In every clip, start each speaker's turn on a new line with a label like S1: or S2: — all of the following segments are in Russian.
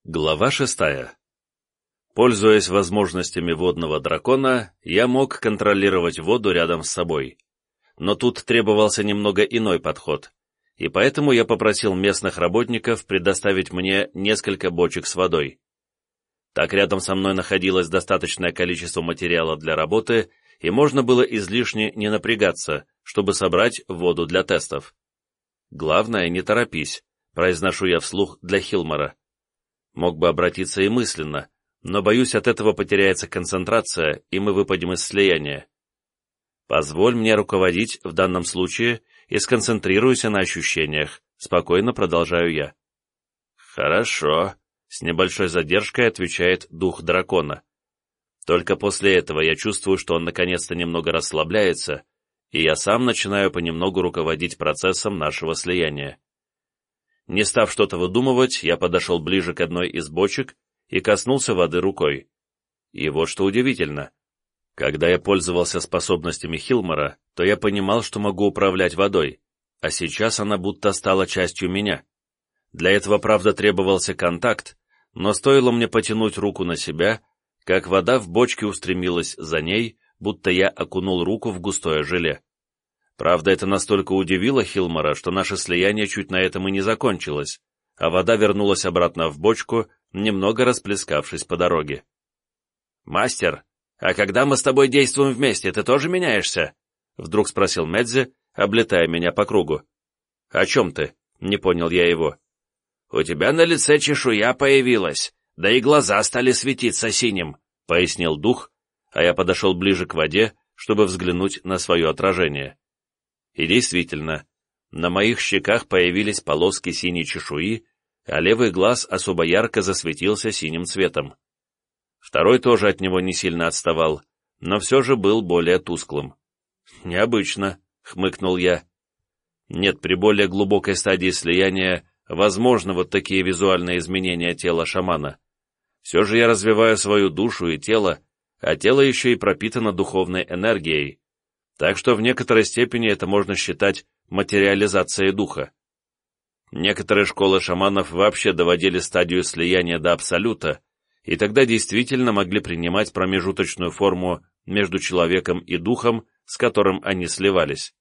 S1: Глава 6. Пользуясь возможностями водного дракона, я мог контролировать воду рядом с собой. Но тут требовался немного иной подход, и поэтому я попросил местных работников предоставить мне несколько бочек с водой. Так рядом со мной находилось достаточное количество материала для работы, и можно было излишне не напрягаться, чтобы собрать воду для тестов. «Главное, не торопись», — произношу я вслух для Хилмора. Мог бы обратиться и мысленно, но, боюсь, от этого потеряется концентрация, и мы выпадем из слияния. Позволь мне руководить в данном случае и сконцентрируйся на ощущениях, спокойно продолжаю я. Хорошо, с небольшой задержкой отвечает дух дракона. Только после этого я чувствую, что он наконец-то немного расслабляется, и я сам начинаю понемногу руководить процессом нашего слияния. Не став что-то выдумывать, я подошел ближе к одной из бочек и коснулся воды рукой. И вот что удивительно. Когда я пользовался способностями Хилмора, то я понимал, что могу управлять водой, а сейчас она будто стала частью меня. Для этого, правда, требовался контакт, но стоило мне потянуть руку на себя, как вода в бочке устремилась за ней, будто я окунул руку в густое желе. Правда, это настолько удивило Хилмора, что наше слияние чуть на этом и не закончилось, а вода вернулась обратно в бочку, немного расплескавшись по дороге. «Мастер, а когда мы с тобой действуем вместе, ты тоже меняешься?» — вдруг спросил Медзи, облетая меня по кругу. «О чем ты?» — не понял я его. «У тебя на лице чешуя появилась, да и глаза стали светиться синим», — пояснил дух, а я подошел ближе к воде, чтобы взглянуть на свое отражение. И действительно, на моих щеках появились полоски синей чешуи, а левый глаз особо ярко засветился синим цветом. Второй тоже от него не сильно отставал, но все же был более тусклым. «Необычно», — хмыкнул я. «Нет, при более глубокой стадии слияния возможны вот такие визуальные изменения тела шамана. Все же я развиваю свою душу и тело, а тело еще и пропитано духовной энергией, так что в некоторой степени это можно считать материализацией духа. Некоторые школы шаманов вообще доводили стадию слияния до абсолюта, и тогда действительно могли принимать промежуточную форму между человеком и духом, с которым они сливались.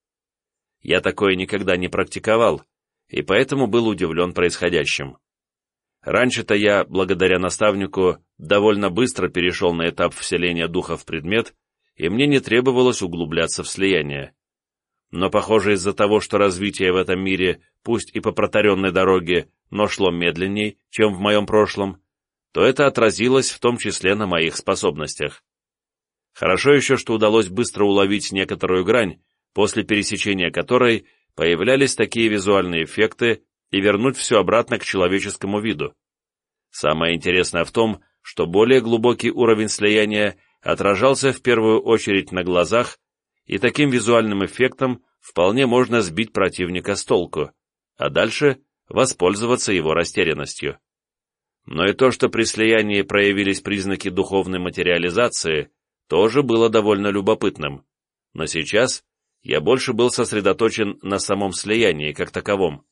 S1: Я такое никогда не практиковал, и поэтому был удивлен происходящим. Раньше-то я, благодаря наставнику, довольно быстро перешел на этап вселения духа в предмет, и мне не требовалось углубляться в слияние. Но, похоже, из-за того, что развитие в этом мире, пусть и по протаренной дороге, но шло медленней, чем в моем прошлом, то это отразилось в том числе на моих способностях. Хорошо еще, что удалось быстро уловить некоторую грань, после пересечения которой появлялись такие визуальные эффекты, и вернуть все обратно к человеческому виду. Самое интересное в том, что более глубокий уровень слияния отражался в первую очередь на глазах, и таким визуальным эффектом вполне можно сбить противника с толку, а дальше воспользоваться его растерянностью. Но и то, что при слиянии проявились признаки духовной материализации, тоже было довольно любопытным. Но сейчас я больше был сосредоточен на самом слиянии как таковом.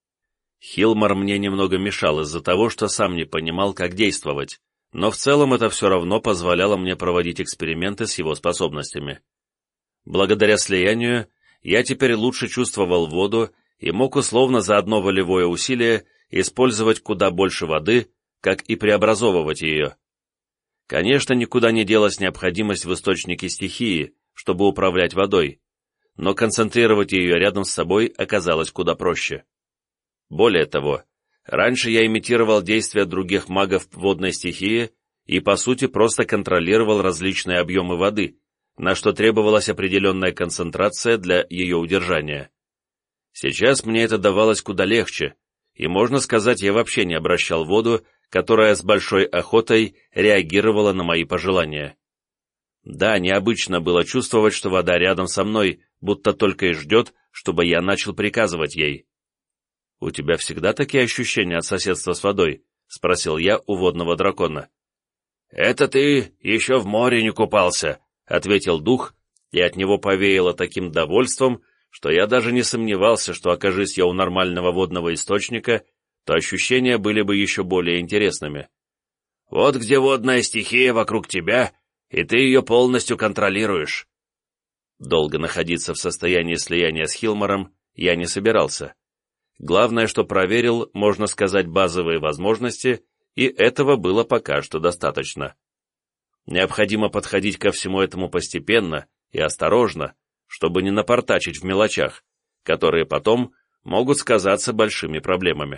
S1: Хилмор мне немного мешал из-за того, что сам не понимал, как действовать, но в целом это все равно позволяло мне проводить эксперименты с его способностями. Благодаря слиянию я теперь лучше чувствовал воду и мог условно за одно волевое усилие использовать куда больше воды, как и преобразовывать ее. Конечно, никуда не делась необходимость в источнике стихии, чтобы управлять водой, но концентрировать ее рядом с собой оказалось куда проще. Более того, раньше я имитировал действия других магов водной стихии и, по сути, просто контролировал различные объемы воды, на что требовалась определенная концентрация для ее удержания. Сейчас мне это давалось куда легче, и, можно сказать, я вообще не обращал воду, которая с большой охотой реагировала на мои пожелания. Да, необычно было чувствовать, что вода рядом со мной, будто только и ждет, чтобы я начал приказывать ей. «У тебя всегда такие ощущения от соседства с водой?» — спросил я у водного дракона. «Это ты еще в море не купался», — ответил дух, и от него повеяло таким довольством, что я даже не сомневался, что, окажись я у нормального водного источника, то ощущения были бы еще более интересными.
S2: Вот где водная стихия вокруг тебя, и ты ее полностью контролируешь.
S1: Долго находиться в состоянии слияния с Хилмором я не собирался. Главное, что проверил, можно сказать, базовые возможности, и этого было пока что достаточно. Необходимо подходить ко всему этому постепенно и осторожно, чтобы не напортачить в мелочах, которые потом могут сказаться большими проблемами.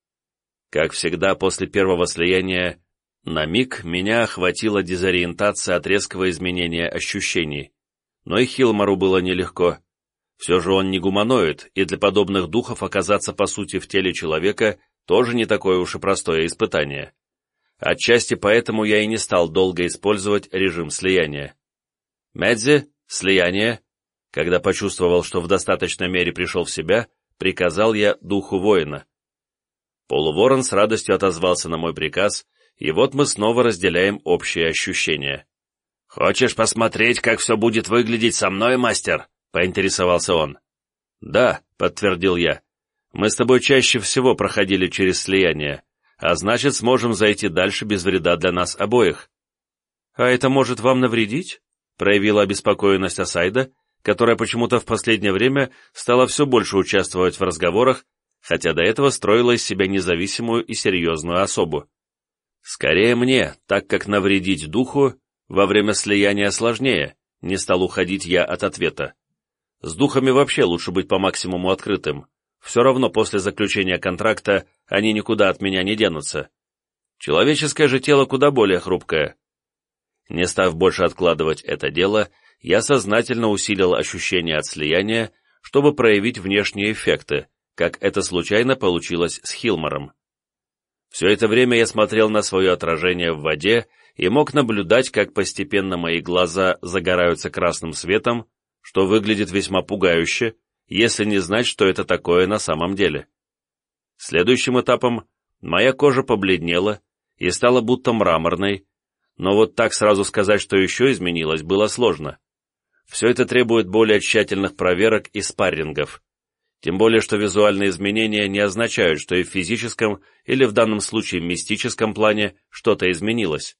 S1: Как всегда, после первого слияния, на миг меня охватила дезориентация от резкого изменения ощущений. Но и Хилмору было нелегко. Все же он не гуманоид, и для подобных духов оказаться по сути в теле человека тоже не такое уж и простое испытание. Отчасти поэтому я и не стал долго использовать режим слияния. «Мэдзи, слияние!» Когда почувствовал, что в достаточной мере пришел в себя, приказал я духу воина. Полуворон с радостью отозвался на мой приказ, и вот мы снова разделяем общие ощущения.
S2: «Хочешь посмотреть, как все будет выглядеть со мной, мастер?» — поинтересовался он.
S1: «Да», — подтвердил я, — «мы с тобой чаще всего проходили через слияние, а значит, сможем зайти дальше без вреда для нас обоих». «А это может вам навредить?» — проявила обеспокоенность Асайда, которая почему-то в последнее время стала все больше участвовать в разговорах, хотя до этого строила из себя независимую и серьезную особу. «Скорее мне, так как навредить духу во время слияния сложнее», не стал уходить я от ответа. С духами вообще лучше быть по максимуму открытым. Все равно после заключения контракта они никуда от меня не денутся. Человеческое же тело куда более хрупкое. Не став больше откладывать это дело, я сознательно усилил ощущение от слияния, чтобы проявить внешние эффекты, как это случайно получилось с Хилмором. Все это время я смотрел на свое отражение в воде и мог наблюдать, как постепенно мои глаза загораются красным светом, что выглядит весьма пугающе, если не знать, что это такое на самом деле. Следующим этапом моя кожа побледнела и стала будто мраморной, но вот так сразу сказать, что еще изменилось, было сложно. Все это требует более тщательных проверок и спаррингов. Тем более, что визуальные изменения не означают, что и в физическом или в данном случае мистическом плане что-то изменилось.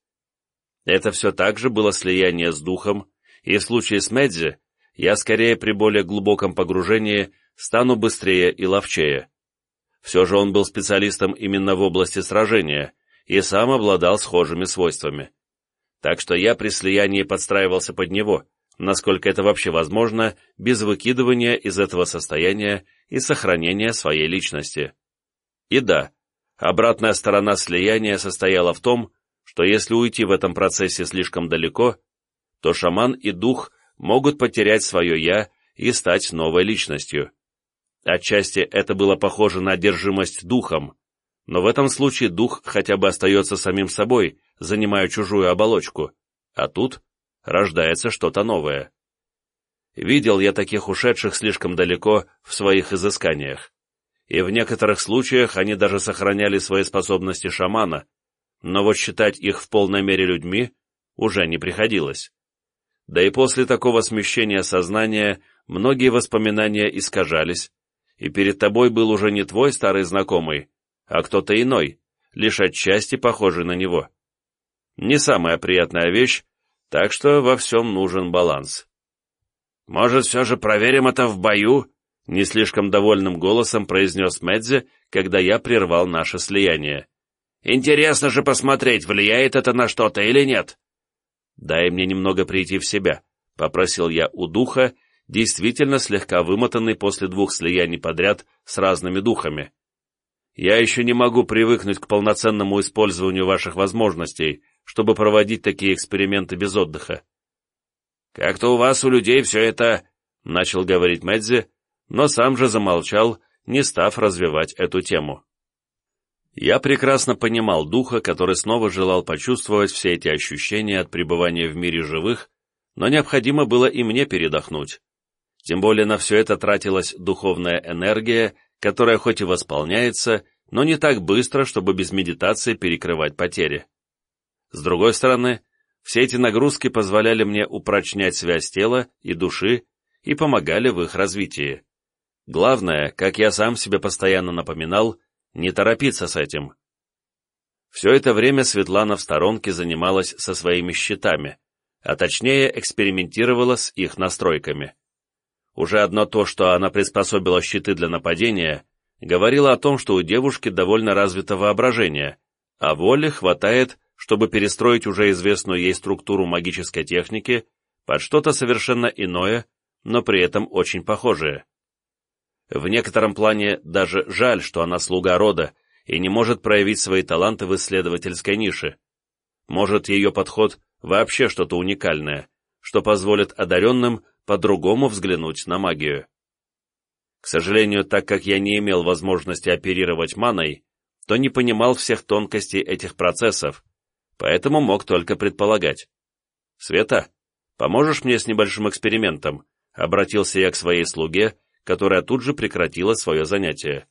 S1: Это все так же было слияние с духом, и в случае с Мэдзи я скорее при более глубоком погружении стану быстрее и ловчее. Все же он был специалистом именно в области сражения и сам обладал схожими свойствами. Так что я при слиянии подстраивался под него, насколько это вообще возможно, без выкидывания из этого состояния и сохранения своей личности. И да, обратная сторона слияния состояла в том, что если уйти в этом процессе слишком далеко, то шаман и дух могут потерять свое «я» и стать новой личностью. Отчасти это было похоже на одержимость духом, но в этом случае дух хотя бы остается самим собой, занимая чужую оболочку, а тут рождается что-то новое. Видел я таких ушедших слишком далеко в своих изысканиях, и в некоторых случаях они даже сохраняли свои способности шамана, но вот считать их в полной мере людьми уже не приходилось. Да и после такого смещения сознания многие воспоминания искажались, и перед тобой был уже не твой старый знакомый, а кто-то иной, лишь отчасти похожий на него. Не самая приятная вещь, так что во всем нужен баланс.
S2: «Может, все же проверим это в бою?»
S1: — не слишком довольным голосом произнес Мэдзи, когда я прервал наше слияние.
S2: «Интересно же посмотреть, влияет это на что-то или нет».
S1: «Дай мне немного прийти в себя», — попросил я у духа, действительно слегка вымотанный после 2 слияний подряд с разными духами. «Я еще не могу привыкнуть к полноценному использованию ваших возможностей, чтобы проводить такие эксперименты без отдыха».
S2: «Как-то у вас, у людей, все это...»
S1: — начал говорить Мэдзи, но сам же замолчал, не став развивать эту тему. Я прекрасно понимал духа, который снова желал почувствовать все эти ощущения от пребывания в мире живых, но необходимо было и мне передохнуть. Тем более на все это тратилась духовная энергия, которая хоть и восполняется, но не так быстро, чтобы без медитации перекрывать потери. С другой стороны, все эти нагрузки позволяли мне упрочнять связь тела и души и помогали в их развитии. Главное, как я сам себе постоянно напоминал, не торопиться с этим. Все это время Светлана в сторонке занималась со своими щитами, а точнее экспериментировала с их настройками. Уже одно то, что она приспособила щиты для нападения, говорило о том, что у девушки довольно развито воображение, а воли хватает, чтобы перестроить уже известную ей структуру магической техники под что-то совершенно иное, но при этом очень похожее. В некотором плане даже жаль, что она слуга рода и не может проявить свои таланты в исследовательской нише. Может, ее подход вообще что-то уникальное, что позволит одаренным по-другому взглянуть на магию. К сожалению, так как я не имел возможности оперировать маной, то не понимал всех тонкостей этих процессов, поэтому мог только предполагать. «Света, поможешь мне с небольшим экспериментом?» — обратился я к своей слуге, которая тут же прекратила свое занятие.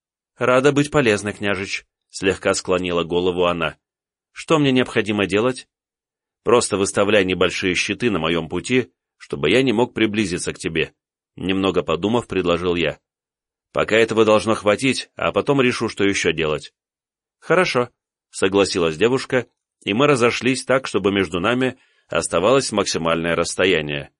S1: «Рада быть полезной, княжич», — слегка склонила голову она. «Что мне необходимо делать?» «Просто выставляй небольшие щиты на моем пути, чтобы я не мог приблизиться к тебе», — немного подумав, предложил я. «Пока этого должно хватить, а потом решу, что еще делать». «Хорошо», — согласилась девушка, и мы разошлись так, чтобы между нами оставалось максимальное расстояние.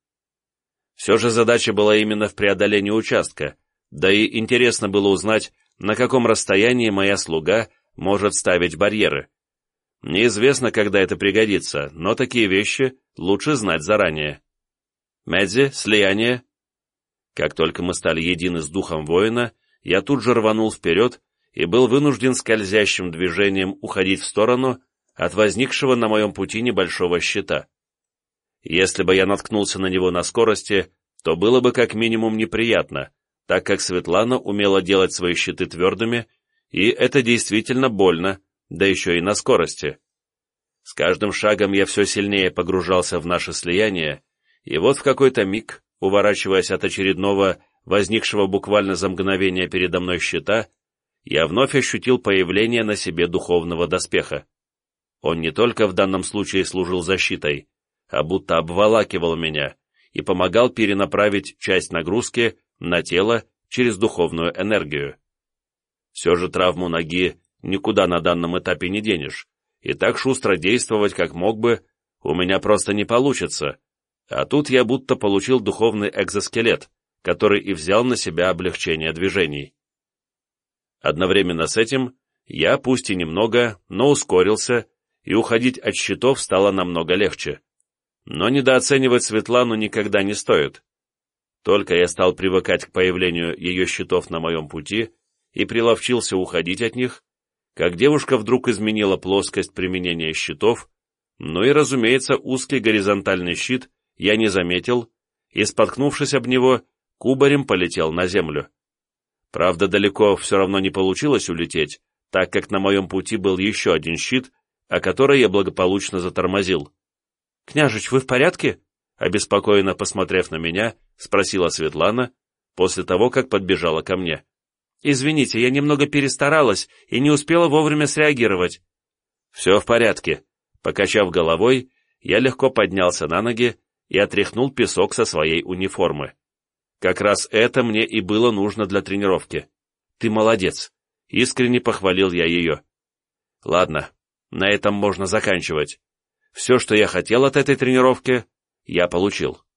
S1: Все же задача была именно в преодолении участка, да и интересно было узнать, на каком расстоянии моя слуга может ставить барьеры. Неизвестно, когда это пригодится, но такие вещи лучше знать заранее. «Мэдзи, слияние!» Как только мы стали едины с духом воина, я тут же рванул вперед и был вынужден скользящим движением уходить в сторону от возникшего на моем пути небольшого щита. Если бы я наткнулся на него на скорости, то было бы как минимум неприятно, так как Светлана умела делать свои щиты твердыми, и это действительно больно, да еще и на скорости. С каждым шагом я все сильнее погружался в наше слияние, и вот в какой-то миг, уворачиваясь от очередного, возникшего буквально за мгновение передо мной щита, я вновь ощутил появление на себе духовного доспеха. Он не только в данном случае служил защитой, а будто обволакивал меня и помогал перенаправить часть нагрузки на тело через духовную энергию. Все же травму ноги никуда на данном этапе не денешь, и так шустро действовать, как мог бы, у меня просто не получится, а тут я будто получил духовный экзоскелет, который и взял на себя облегчение движений. Одновременно с этим я, пусть и немного, но ускорился, и уходить от щитов стало намного легче. Но недооценивать Светлану никогда не стоит. Только я стал привыкать к появлению ее щитов на моем пути и приловчился уходить от них, как девушка вдруг изменила плоскость применения щитов, ну и, разумеется, узкий горизонтальный щит я не заметил и, споткнувшись об него, кубарем полетел на землю. Правда, далеко все равно не получилось улететь, так как на моем пути был еще один щит, о который я благополучно затормозил. «Княжич, вы в порядке?» Обеспокоенно посмотрев на меня, спросила Светлана, после того, как подбежала ко мне. «Извините, я немного перестаралась и не успела вовремя среагировать». «Все в порядке». Покачав головой, я легко поднялся на ноги и отряхнул песок со своей униформы. Как раз это мне и было нужно для тренировки. «Ты молодец», — искренне похвалил я ее. «Ладно, на этом можно заканчивать. Все, что я хотел от этой тренировки, я получил».